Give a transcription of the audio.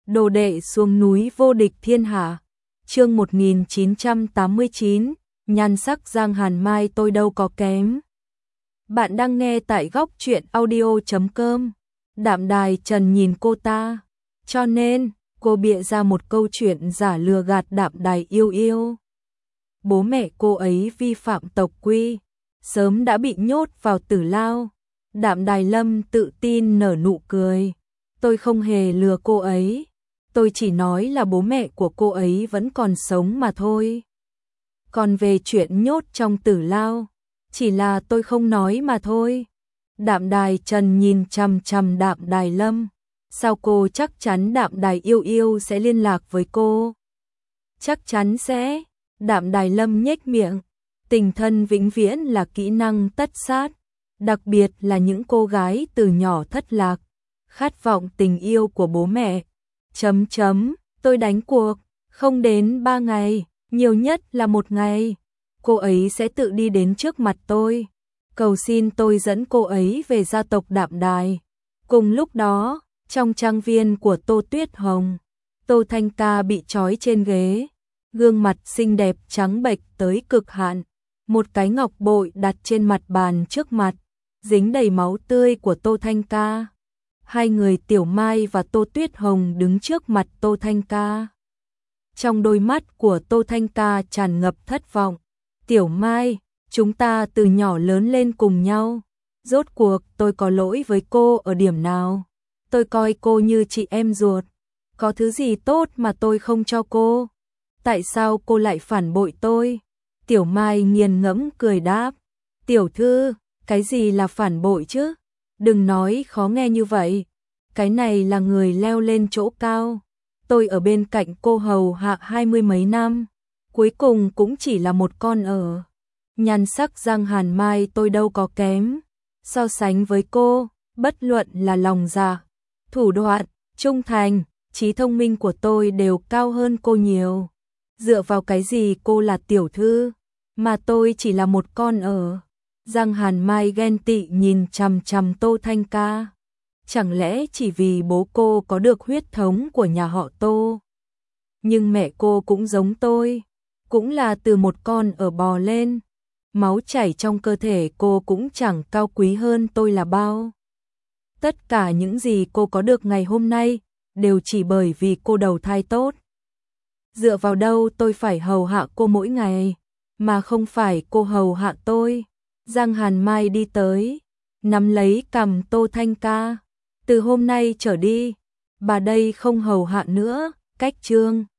Đồ đệ xuống núi vô địch thiên hạ. Chương 1989, nhan sắc Giang Hàn Mai tôi đâu có kém. Bạn đang nghe tại góc truyện audio.com. Đạm Đài Trần nhìn cô ta, cho nên cô bịa ra một câu chuyện giả lừa gạt Đạm Đài yêu yêu. Bố mẹ cô ấy vi phạm tộc quy, sớm đã bị nhốt vào tử lao. Đạm Đài Lâm tự tin nở nụ cười. Tôi không hề lừa cô ấy. Tôi chỉ nói là bố mẹ của cô ấy vẫn còn sống mà thôi. Còn về chuyện nhốt trong tử lao, chỉ là tôi không nói mà thôi. Đạm Đài Trần nhìn chằm chằm Đạm Đài Lâm. Sao cô chắc chắn Đạm Đài yêu yêu sẽ liên lạc với cô? Chắc chắn sẽ. Đạm Đài Lâm nhếch miệng. Tình thân vĩnh viễn là kỹ năng tất sát. Đặc biệt là những cô gái từ nhỏ thất lạc, khát vọng tình yêu của bố mẹ. Tôi đánh cuộc, không đến 3 ngày, nhiều nhất là 1 ngày. Cô ấy sẽ tự đi đến trước mặt tôi, cầu xin tôi dẫn cô ấy về gia tộc Đạm Đài. Cùng lúc đó, trong trang viên của Tô Tuyết Hồng, Tô Thanh Ca bị trói trên ghế, gương mặt xinh đẹp trắng bệch tới cực hạn. Một cái ngọc bội đặt trên mặt bàn trước mặt, dính đầy máu tươi của Tô Thanh Ca. Hai người Tiểu Mai và Tô Tuyết Hồng đứng trước mặt Tô Thanh Ca. Trong đôi mắt của Tô Thanh Ca tràn ngập thất vọng. Tiểu Mai, chúng ta từ nhỏ lớn lên cùng nhau. Rốt cuộc tôi có lỗi với cô ở điểm nào? Tôi coi cô như chị em ruột. Có thứ gì tốt mà tôi không cho cô? Tại sao cô lại phản bội tôi? Tiểu Mai nghiền ngẫm cười đáp. Tiểu thư, cái gì là phản bội chứ? Đừng nói khó nghe như vậy. Cái này là người leo lên chỗ cao. Tôi ở bên cạnh cô hầu hạ 20 mấy năm. Cuối cùng cũng chỉ là một con ở. Nhan sắc Giang Hàn Mai tôi đâu có kém. So sánh với cô, bất luận là lòng dạ, thủ đoạn, trung thành, trí thông minh của tôi đều cao hơn cô nhiều. Dựa vào cái gì cô là tiểu thư, mà tôi chỉ là một con ở? Giang Hàn Mai ghen tị nhìn chằm chằm Tô Thanh Ca. Chẳng lẽ chỉ vì bố cô có được huyết thống của nhà họ Tô? Nhưng mẹ cô cũng giống tôi, cũng là từ một con ở bò lên. Máu chảy trong cơ thể cô cũng chẳng cao quý hơn tôi là bao. Tất cả những gì cô có được ngày hôm nay đều chỉ bởi vì cô đầu thai tốt. Dựa vào đâu tôi phải hầu hạ cô mỗi ngày, mà không phải cô hầu hạ tôi? Giang Hàn Mai đi tới, nắm lấy cằm Tô Thanh Ca. Từ hôm nay trở đi, bà đây không hầu hạ nữa, cách chương.